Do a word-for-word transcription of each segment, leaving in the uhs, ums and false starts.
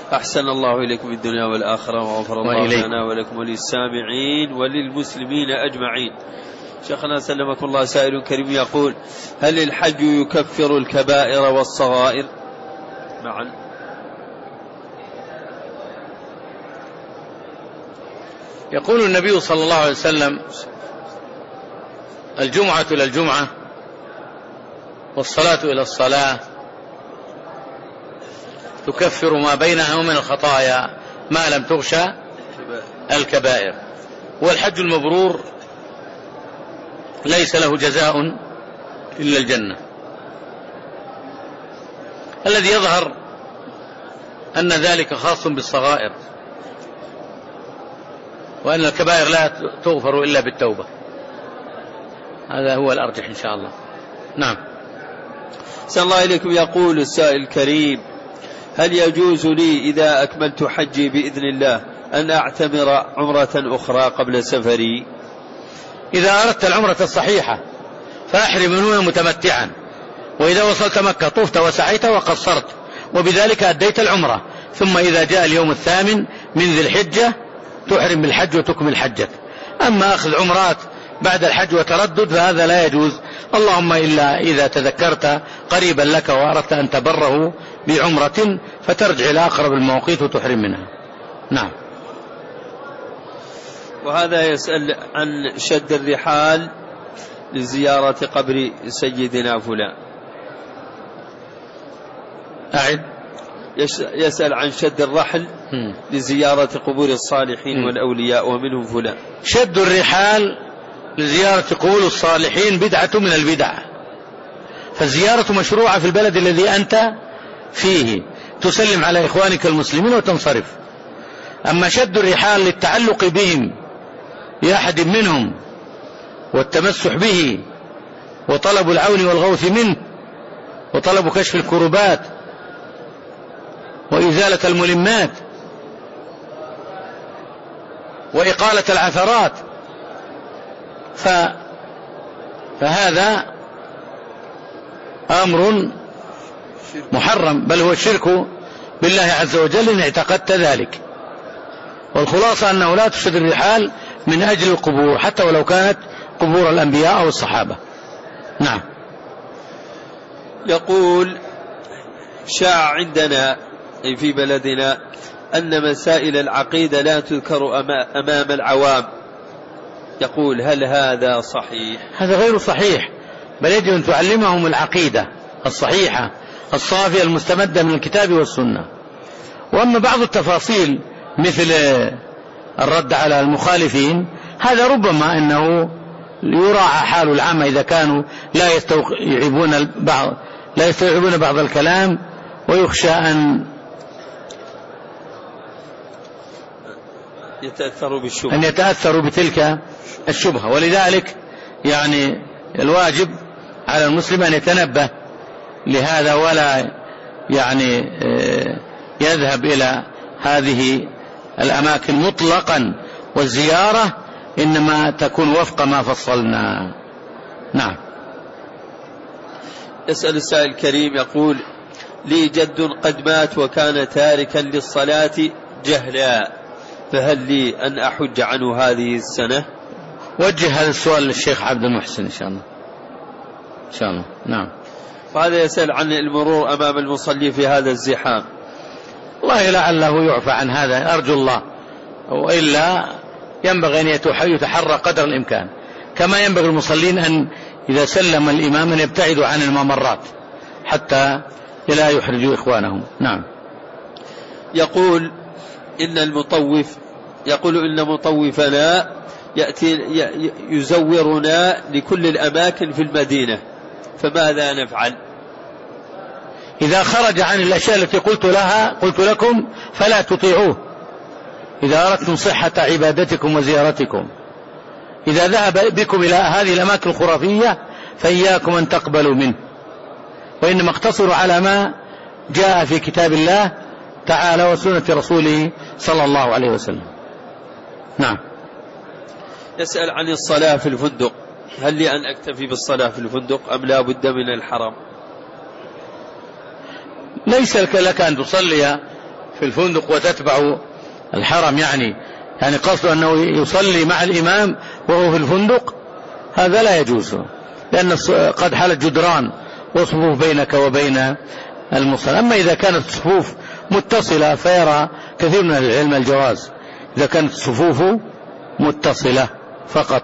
أحسن الله إليكم في الدنيا والآخرة، وغفر الله لنا ولكم وللسامعين وللمسلمين أجمعين. شيخنا سلمكم الله، سائل كريم يقول: هل الحج يكفر الكبائر والصغائر معا؟ يقول النبي صلى الله عليه وسلم: الجمعة إلى الجمعة والصلاة إلى الصلاة تكفر ما بينها من الخطايا ما لم تغشى الكبائر. والحج المبرور ليس له جزاء إلا الجنة. الذي يظهر أن ذلك خاص بالصغائر، وأن الكبائر لا تغفر إلا بالتوبة. هذا هو الأرجح إن شاء الله. نعم. صلى الله عليكم. يقول السائل الكريم: هل يجوز لي إذا أكملت حجي بإذن الله أن أعتمر عمرة أخرى قبل سفري؟ إذا أردت العمرة الصحيحة فأحرم من هنا متمتعا، وإذا وصلت مكة طفت وسعيت وقصرت، وبذلك أديت العمرة. ثم إذا جاء اليوم الثامن من ذي الحجة تحرم بالحج وتكمل حجك. أما أخذ عمرات بعد الحج وتردد فهذا لا يجوز، اللهم إلا إذا تذكرت قريبا لك وأردت أن تبره بعمرة فترجع إلى أقرب المواقيت وتحرم منها. نعم. وهذا يسأل عن شد الرحال لزيارة قبر سيدنا فلان. أعد. يسأل عن شد الرحل م. لزيارة قبور الصالحين م. والأولياء ومنهم فلان. شد الرحال لزيارة قبور الصالحين بدعة من البدع، فالزيارة مشروعة في البلد الذي أنت فيه، تسلم على إخوانك المسلمين وتنصرف. أما شد الرحال للتعلق بهم بأحد منهم والتمسح به وطلب العون والغوث منه وطلب كشف الكربات وإزالة الملمات وإقالة العثرات، ف... فهذا أمر محرم، بل هو الشرك بالله عز وجل إن اعتقدت ذلك. والخلاصة أنه لا تشد الرحال من أجل القبور حتى ولو كانت قبور الأنبياء أو الصحابة. نعم. يقول: شاع عندنا أي في بلدنا أن مسائل العقيدة لا تذكر أمام العوام. يقول: هل هذا صحيح؟ هذا غير صحيح، بل يجب أن تعلمهم العقيدة الصحيحة الصافية المستمدة من الكتاب والسنة. وأما بعض التفاصيل مثل الرد على المخالفين هذا ربما أنه يراعى حال العامة إذا كانوا لا يستوعبون بعض لا يستوعبون بعض الكلام، ويخشى أن يتأثروا بالشبهة أن يتأثروا بتلك الشبهة. ولذلك يعني الواجب على المسلم أن يتنبه لهذا ولا يعني يذهب إلى هذه الأماكن مطلقا، والزيارة إنما تكون وفق ما فصلنا. نعم. يسأل السائل الكريم يقول: لي جد قد مات وكان تاركا للصلاة جهلا، فهل لي أن أحج عنه هذه السنة؟ وجه هذا السؤال للشيخ عبد المحسن إن شاء الله. إن شاء الله. نعم. وهذا يسأل عن المرور أمام المصلي في هذا الزحام. والله لعله يعفى عن هذا، أرجو الله، وإلا ينبغي أن يتحرى قدر الإمكان، كما ينبغي المصلين أن إذا سلم الإمام أن يبتعدوا عن الممرات حتى لا يحرجوا إخوانهم. نعم. يقول إن المطوف يقول إن مطوفنا يأتي يزورنا لكل الأماكن في المدينة، فماذا نفعل؟ إذا خرج عن الأشياء التي قلت لها قلت لكم فلا تطيعوه. إذا أردتم صحة عبادتكم وزيارتكم، إذا ذهب بكم إلى هذه الأماكن الخرافية فإياكم أن تقبلوا منه، وإنما اقتصروا على ما جاء في كتاب الله تعالى وسنة رسوله صلى الله عليه وسلم. نعم. يسأل عن الصلاة في الفندق: هل لي أن أكتفي بالصلاة في الفندق أم لا بد من الحرم؟ ليس لك أن تصلي في الفندق وتتبع الحرم، يعني يعني قصد أنه يصلي مع الإمام وهو في الفندق، هذا لا يجوز، لأن قد حالت جدران وصفوف بينك وبين المصلى. أما إذا كانت الصفوف متصلة فيرى كثير من العلم الجواز إذا كانت الصفوف متصلة فقط.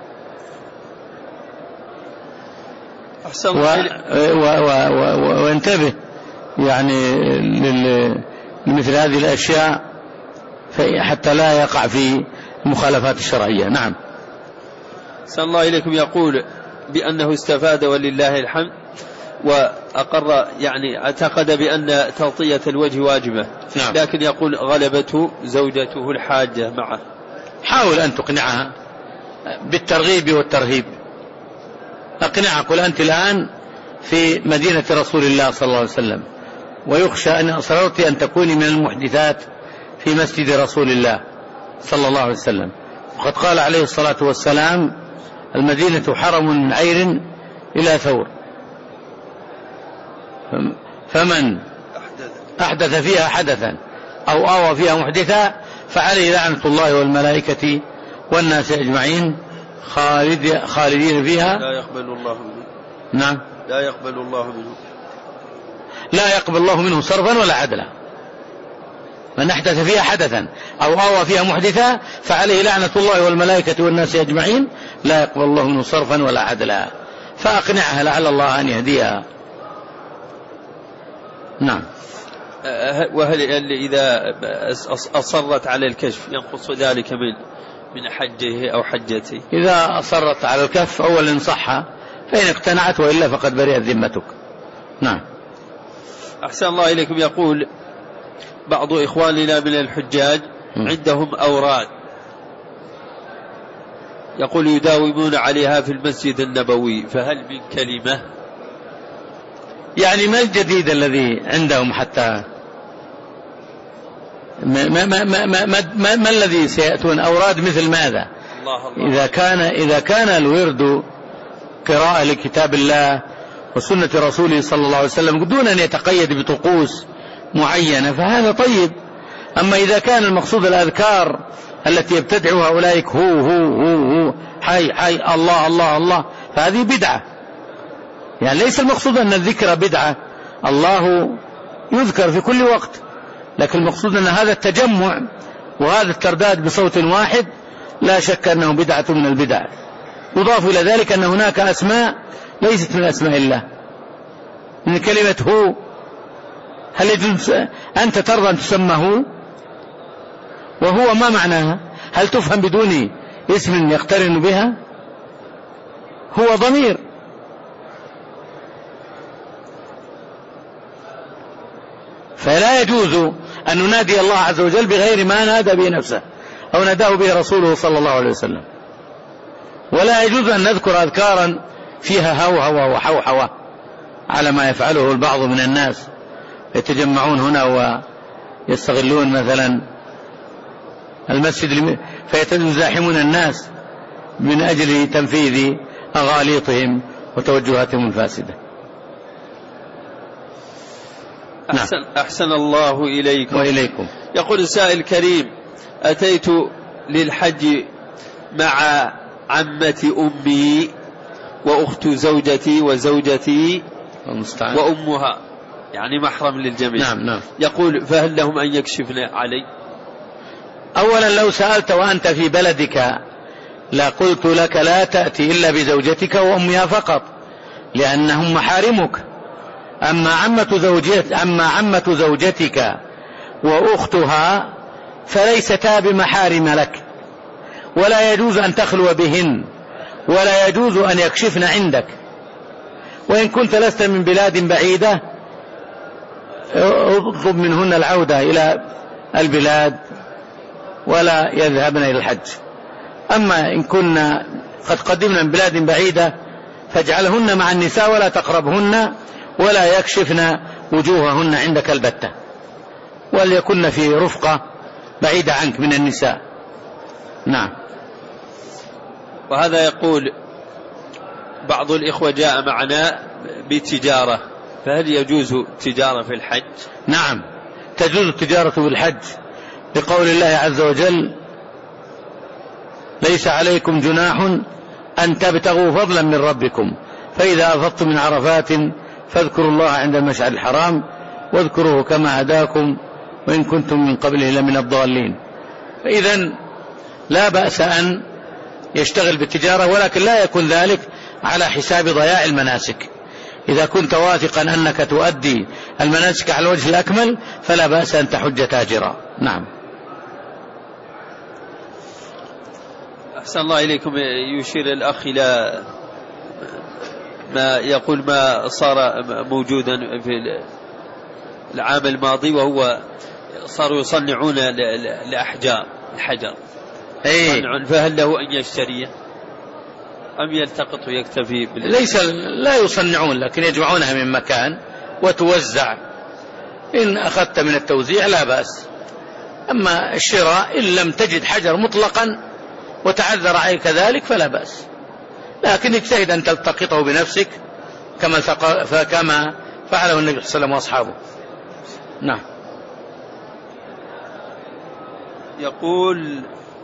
أحسن. و... و... و... و... وانتبه يعني لمثل هذه الأشياء حتى لا يقع في المخالفات الشرعية. نعم. أحسن الله إليكم. يقول بأنه استفاد ولله الحمد، وأقر يعني اعتقد بأن تغطية الوجه واجبة. نعم. لكن يقول غلبته زوجته الحاجة معه. حاول أن تقنعها بالترغيب والترهيب، أقنعها، قل أنت الآن في مدينة رسول الله صلى الله عليه وسلم، ويخشى أن أصررت أن تكوني من المحدثات في مسجد رسول الله صلى الله عليه وسلم، وقد قال عليه الصلاة والسلام المدينة حرم من عير إلى ثور، فمن أحدث فيها حدثا أو آوى فيها محدثا فعليه لعنة الله والملائكة والناس أجمعين خالد خالدين فيها لا يقبل الله منه. نعم. لا يقبل الله منه. لا يقبل الله منه صرفا ولا عدلا. من أحدث فيها حدثا أو آوى فيها محدثا فعليه لعنة الله والملائكة والناس أجمعين لا يقبل الله منه صرفا ولا عدلا. فأقنعها لعل الله أن يهديها. نعم. وهل إذا أصرت على الكشف ينقص ذلك من من حجه أو حجته؟ إذا أصرت على الكشف أولا انصحها، فإن اقتنعت وإلا فقد برئت ذمتك. نعم. أحسن الله إليكم. يقول بعض إخواننا من الحجاج عندهم أوراد، يقول يداومون عليها في المسجد النبوي، فهل من كلمة؟ يعني ما الجديد الذي عندهم حتى ما, ما, ما, ما, ما, ما, ما الذي سيأتون أوراد مثل ماذا؟ الله الله. إذا كان, إذا كان الورد قراءة لكتاب الله وسنة رسوله صلى الله عليه وسلم دون أن يتقيد بطقوس معينة فهذا طيب. أما إذا كان المقصود الأذكار التي يبتدعها أولئك هو هو هو, هو حي حي الله الله الله فهذه بدعة. يعني ليس المقصود أن الذكر بدعة، الله يذكر في كل وقت، لكن المقصود أن هذا التجمع وهذا الترداد بصوت واحد لا شك أنه بدعة من البدع. يضاف إلى ذلك أن هناك أسماء ليست من أسماء الله، من كلمة هو. هل يجوز أنت ترضى أن تسمى هو؟ وهو ما معناها؟ هل تفهم بدون اسم يقترن بها؟ هو ضمير. فلا يجوز أن ننادي الله عز وجل بغير ما نادى به نفسه أو ناداه به رسوله صلى الله عليه وسلم، ولا يجوز أن نذكر أذكارا فيها هوهوة وحوحوة على ما يفعله البعض من الناس، يتجمعون هنا ويستغلون مثلا المسجد فيتزاحمون الناس من أجل تنفيذ أغاليطهم وتوجهاتهم الفاسدة. أحسن, نعم. أحسن الله إليكم وإليكم. يقول السائل الكريم أتيت للحج مع عمة أمي وأخت زوجتي وزوجتي المستعان وأمها، يعني محرم للجميع. نعم نعم. يقول فهل لهم أن يكشفن علي؟ أولا لو سألت وأنت في بلدك لا قلت لك لا تأتي إلا بزوجتك وأمها فقط لأنهم محارمك. أما عمة زوجتك, أما عمة زوجتك وأختها فليستا بمحارم لك، ولا يجوز أن تخلو بهن، ولا يجوز أن يكشفن عندك. وإن كنت لست من بلاد بعيدة اطلب منهن العودة إلى البلاد ولا يذهبن إلى الحج. أما إن كنا قد قدمنا من بلاد بعيدة فاجعلهن مع النساء ولا تقربهن ولا يكشفن وجوههن عندك البتة، وليكن في رفقة بعيدة عنك من النساء. نعم. وهذا يقول بعض الإخوة جاء معنا بتجارة، فهل يجوز تجارة في الحج؟ نعم، تجوز التجارة بالحج بقول الله عز وجل ليس عليكم جناح أن تبتغوا فضلا من ربكم فإذا أفضتم من عرفات فاذكروا الله عند المشعر الحرام واذكروه كما هداكم وإن كنتم من قبله لمن الضالين. فإذن لا بأس أن يشتغل بالتجارة، ولكن لا يكون ذلك على حساب ضياع المناسك. إذا كنت واثقا أنك تؤدي المناسك على الوجه الأكمل فلا بأس أن تحج تاجرا. نعم. أحسن الله إليكم. يشير الأخ إلى ما يقول ما صار موجودا في العام الماضي، وهو صاروا يصنعون الأحجار الحجر، أي. فهل له أن يشتريه أم يلتقط ويكتفي بال... ليس لا يصنعون، لكن يجمعونها من مكان وتوزع. إن أخذت من التوزيع لا بأس. أما الشراء إن لم تجد حجر مطلقا وتعذر عليك ذلك فلا بأس، لكن اجتهد أن تلتقطه بنفسك كما فكما فعله النبي صلى الله عليه وسلم وأصحابه. نعم. يقول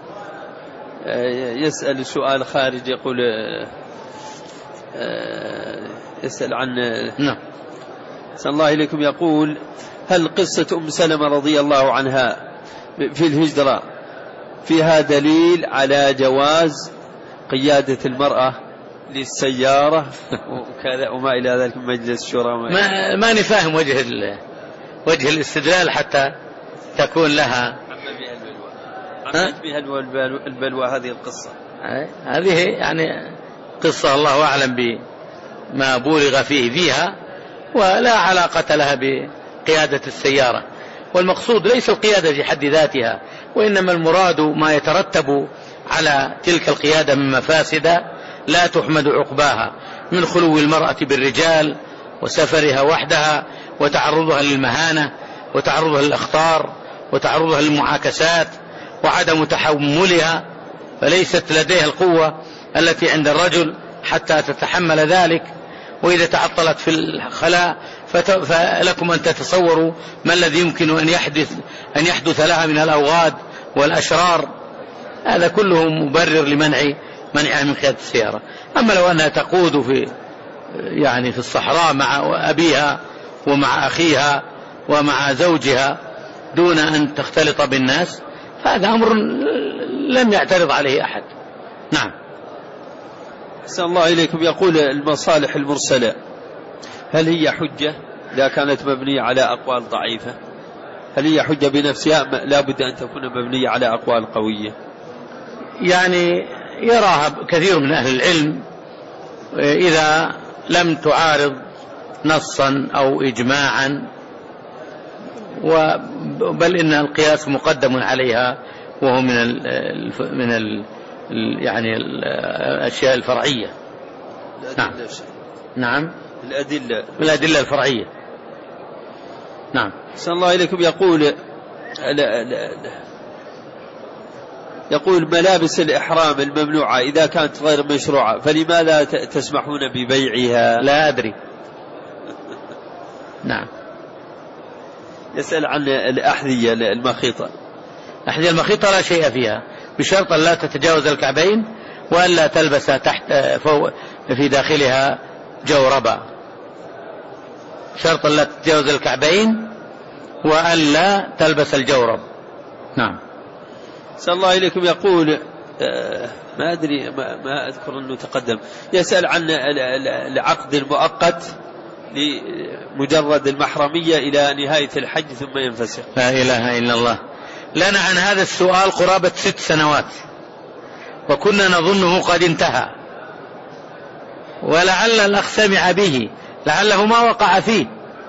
يسأل سؤال خارج، يقول يسأل عن نعم. صلى الله عليكم، يقول هل قصة أم سلمة رضي الله عنها في الهجرة فيها دليل على جواز قيادة المرأة للسيارة وكذا وما إلى ذلك من مجلس الشورى؟ ما ما نفهم وجه وجه الاستدلال حتى تكون لها عمت بها البلوى هذه القصة. هذه يعني قصة الله أعلم بما بولغ فيه فيها، ولا علاقة لها بقيادة السيارة. والمقصود ليس القيادة في حد ذاتها، وإنما المراد ما يترتب على تلك القيادة من مفاسد لا تحمد عقباها، من خلو المرأة بالرجال وسفرها وحدها وتعرضها للمهانة وتعرضها للأخطار وتعرضها للمعاكسات وعدم تحملها، فليست لديها القوة التي عند الرجل حتى تتحمل ذلك. وإذا تعطلت في الخلاء فلكم أن تتصوروا ما الذي يمكن أن يحدث أن يحدث لها من الأوغاد والأشرار. هذا كله مبرر لمنع منعها من قيادة السيارة. أما لو أنها تقود في يعني في الصحراء مع أبيها ومع أخيها ومع زوجها دون أن تختلط بالناس فهذا أمر لم يعترض عليه أحد. نعم. أحسن الله إليكم. يقول المصالح المرسلة هل هي حجة إذا كانت مبنية على أقوال ضعيفة؟ هل هي حجة بنفسها لا بد أن تكون مبنية على أقوال قوية؟ يعني يراها كثير من أهل العلم إذا لم تعارض نصا أو إجماعا، بل إن القياس مقدم عليها، وهو من ال من ال يعني الأشياء الفرعية. نعم. نعم. الأدلة الأدلة الفرعية. نعم. صلى الله عليكم. يقول لا لا لا يقول ملابس الإحرام الممنوعة إذا كانت غير مشروعة فلماذا تسمحون ببيعها؟ لا أدري. نعم. يسأل عن الأحذية المخيطة. الأحذية المخيطة لا شيء فيها، بشرط أن لا تتجاوز الكعبين وأن لا تلبس تحت فوق في داخلها جوربا. شرط أن لا تتجاوز الكعبين وأن لا تلبس الجورب. نعم. صلى الله عليكم. يقول آه ما أدري ما, ما أذكر أنه تقدم، يسأل عن العقد المؤقت لمجرد المحرمية إلى نهاية الحج ثم ينفسخ. لا إله إلا الله. لنا عن هذا السؤال قرابة ست سنوات وكنا نظنه قد انتهى، ولعل الأخ سمع به، لعله ما وقع فيه.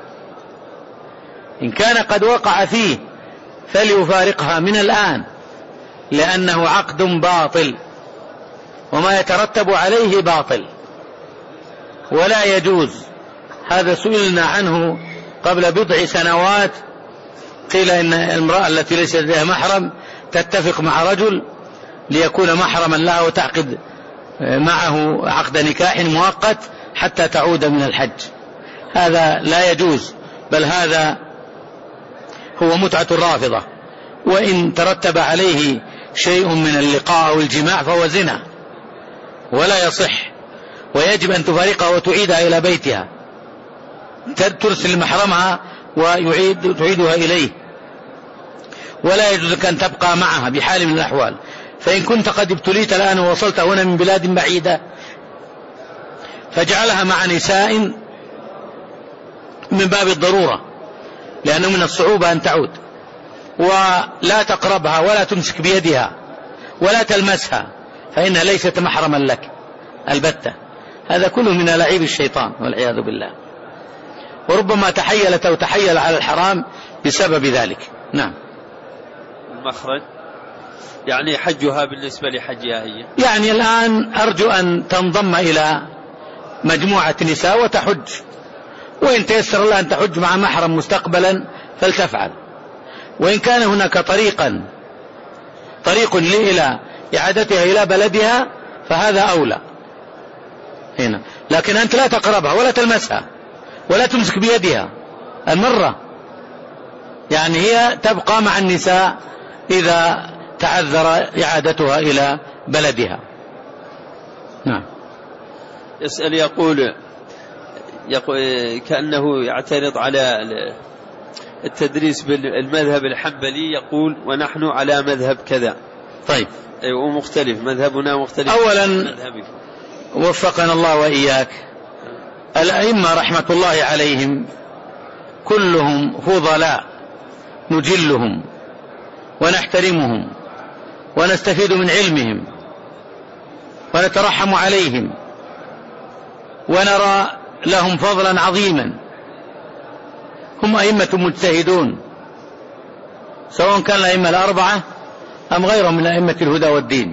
إن كان قد وقع فيه فليفارقها من الآن، لأنه عقد باطل وما يترتب عليه باطل ولا يجوز. هذا سئلنا عنه قبل بضع سنوات، قيل إن المرأة التي ليس لديها محرم تتفق مع رجل ليكون محرما لها وتعقد معه عقد نكاح مؤقت حتى تعود من الحج. هذا لا يجوز، بل هذا هو متعة الرافضة، وإن ترتب عليه شيء من اللقاء أو الجماع فهو زنا ولا يصح، ويجب أن تفارقها وتعيدها إلى بيتها، ترسل محرمها ويعيد تعيدها إليه، ولا يجوز لك أن تبقى معها بحال من الأحوال. فإن كنت قد ابتليت الآن ووصلت هنا من بلاد بعيدة فاجعلها مع نساء من باب الضرورة، لأنه من الصعوبة أن تعود، ولا تقربها ولا تمسك بيدها ولا تلمسها، فإنها ليست محرما لك البتة. هذا كله من لعيب الشيطان والعياذ بالله، وربما تحيلت أو تحيل على الحرام بسبب ذلك. نعم. المخرج يعني حجها بالنسبة لحجها هي، يعني الآن أرجو أن تنضم إلى مجموعة نساء وتحج، وإن تيسر الله أن تحج مع محرم مستقبلا فلتفعل، وإن كان هناك طريقا طريق إلى إعادتها إلى بلدها فهذا أولى هنا، لكن أنت لا تقربها ولا تلمسها ولا تمسك بيدها المرة، يعني هي تبقى مع النساء إذا تعذر إعادتها إلى بلدها. نعم. يسأل يقول, يقول كأنه يعترض على التدريس بالمذهب الحنبلي، يقول ونحن على مذهب كذا. طيب. ومختلف مذهبنا مختلف. أولا وفقنا الله وإياك، الأئمة رحمة الله عليهم كلهم فضلاء نجلهم ونحترمهم ونستفيد من علمهم ونترحم عليهم ونرى لهم فضلا عظيما. هم أئمة مجتهدون، سواء كان الأئمة الأربعة أم غيرهم من أئمة الهدى والدين،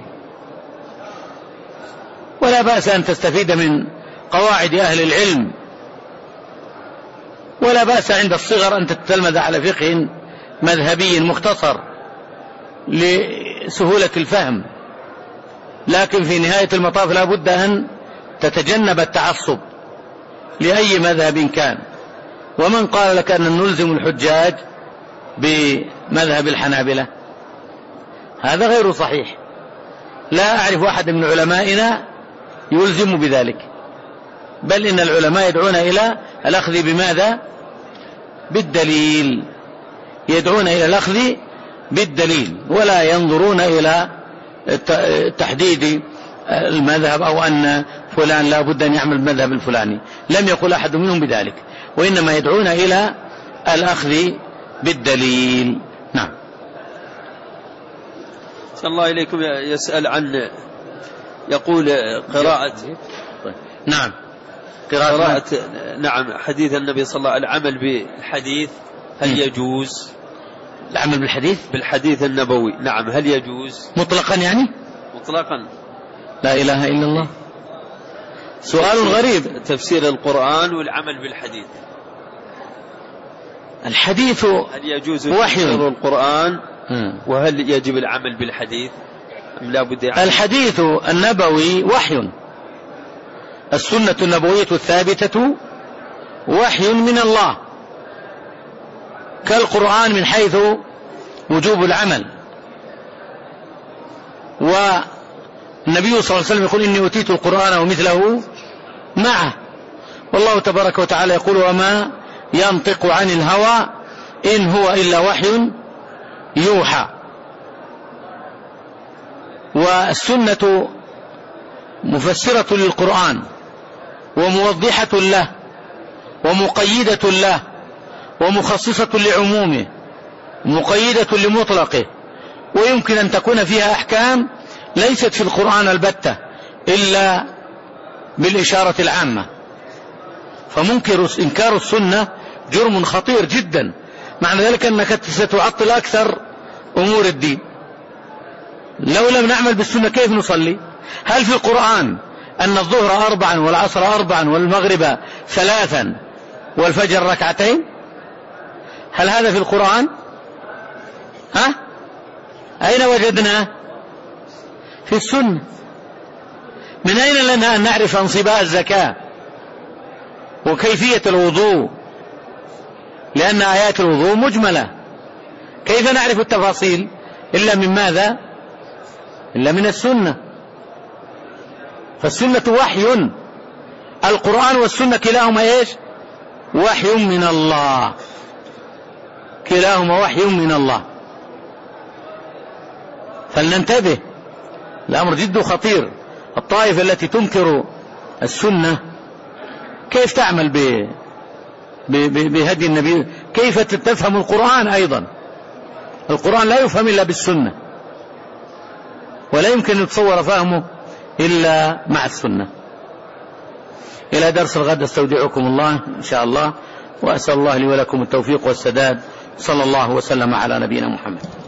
ولا بأس أن تستفيد من قواعد أهل العلم، ولا بأس عند الصغر أن تتلمذ على فقه مذهبي مختصر لسهولة الفهم، لكن في نهاية المطاف لا بد أن تتجنب التعصب لأي مذهب كان. ومن قال لك أن نلزم الحجاج بمذهب الحنابلة؟ هذا غير صحيح، لا أعرف أحد من علمائنا يلزم بذلك، بل إن العلماء يدعون إلى الأخذ بماذا؟ بالدليل، يدعون إلى الأخذ بالدليل، ولا ينظرون إلى تحديد المذهب أو أن فلان لا بد أن يعمل المذهب الفلاني، لم يقل أحد منهم بذلك، وإنما يدعون إلى الأخذ بالدليل. نعم. صلى الله إليكم. يسأل عن يقول قراءة نعم قراءة, قراءة نعم حديث النبي صلى الله عليه وسلم، العمل بالحديث هل يجوز؟ العمل بالحديث بالحديث النبوي نعم هل يجوز مطلقا؟ يعني مطلقا. لا إله إلا الله. سؤال غريب. تفسير القرآن والعمل بالحديث. الحديث هل يجوز تفسير القرآن وهل يجب العمل بالحديث أم لا بد يعمل؟ الحديث النبوي وحي، السنة النبوية الثابتة وحي من الله كالقرآن من حيث وجوب العمل. والنبي صلى الله عليه وسلم يقول إني أوتيت القرآن ومثله معه، والله تبارك وتعالى يقول وما ينطق عن الهوى إن هو إلا وحي يوحى. والسنة مفسرة للقرآن وموضحة له ومقيدة له ومخصصة لعمومه مقيدة لمطلقه، ويمكن أن تكون فيها أحكام ليست في القرآن البتة إلا بالإشارة العامة. فمنكر إنكار السنة جرم خطير جدا، معنى ذلك أنك ستعطل أكثر أمور الدين. لو لم نعمل بالسنة كيف نصلي؟ هل في القرآن أن الظهر أربعا والعصر أربعا والمغرب ثلاثا والفجر ركعتين؟ هل هذا في القرآن؟ ها؟ أين وجدنا؟ في السنة. من أين لنا أن نعرف انصباء الزكاة وكيفية الوضوء؟ لأن آيات الوضوء مجملة كيف نعرف التفاصيل إلا من ماذا؟ إلا من السنة. فالسنة وحي، القرآن والسنة كلاهما إيش؟ وحي من الله، كلاهما وحي من الله. فلننتبه، الأمر جد خطير. الطائفة التي تنكر السنة كيف تعمل ب... ب... ب... بهدي النبي؟ كيف تفهم القرآن؟ أيضا القرآن لا يفهم إلا بالسنة، ولا يمكن يتصور فهمه إلا مع السنة. إلى درس الغد استودعكم الله إن شاء الله، وأسأل الله لي ولكم التوفيق والسداد. صلى الله وسلم على نبينا محمد.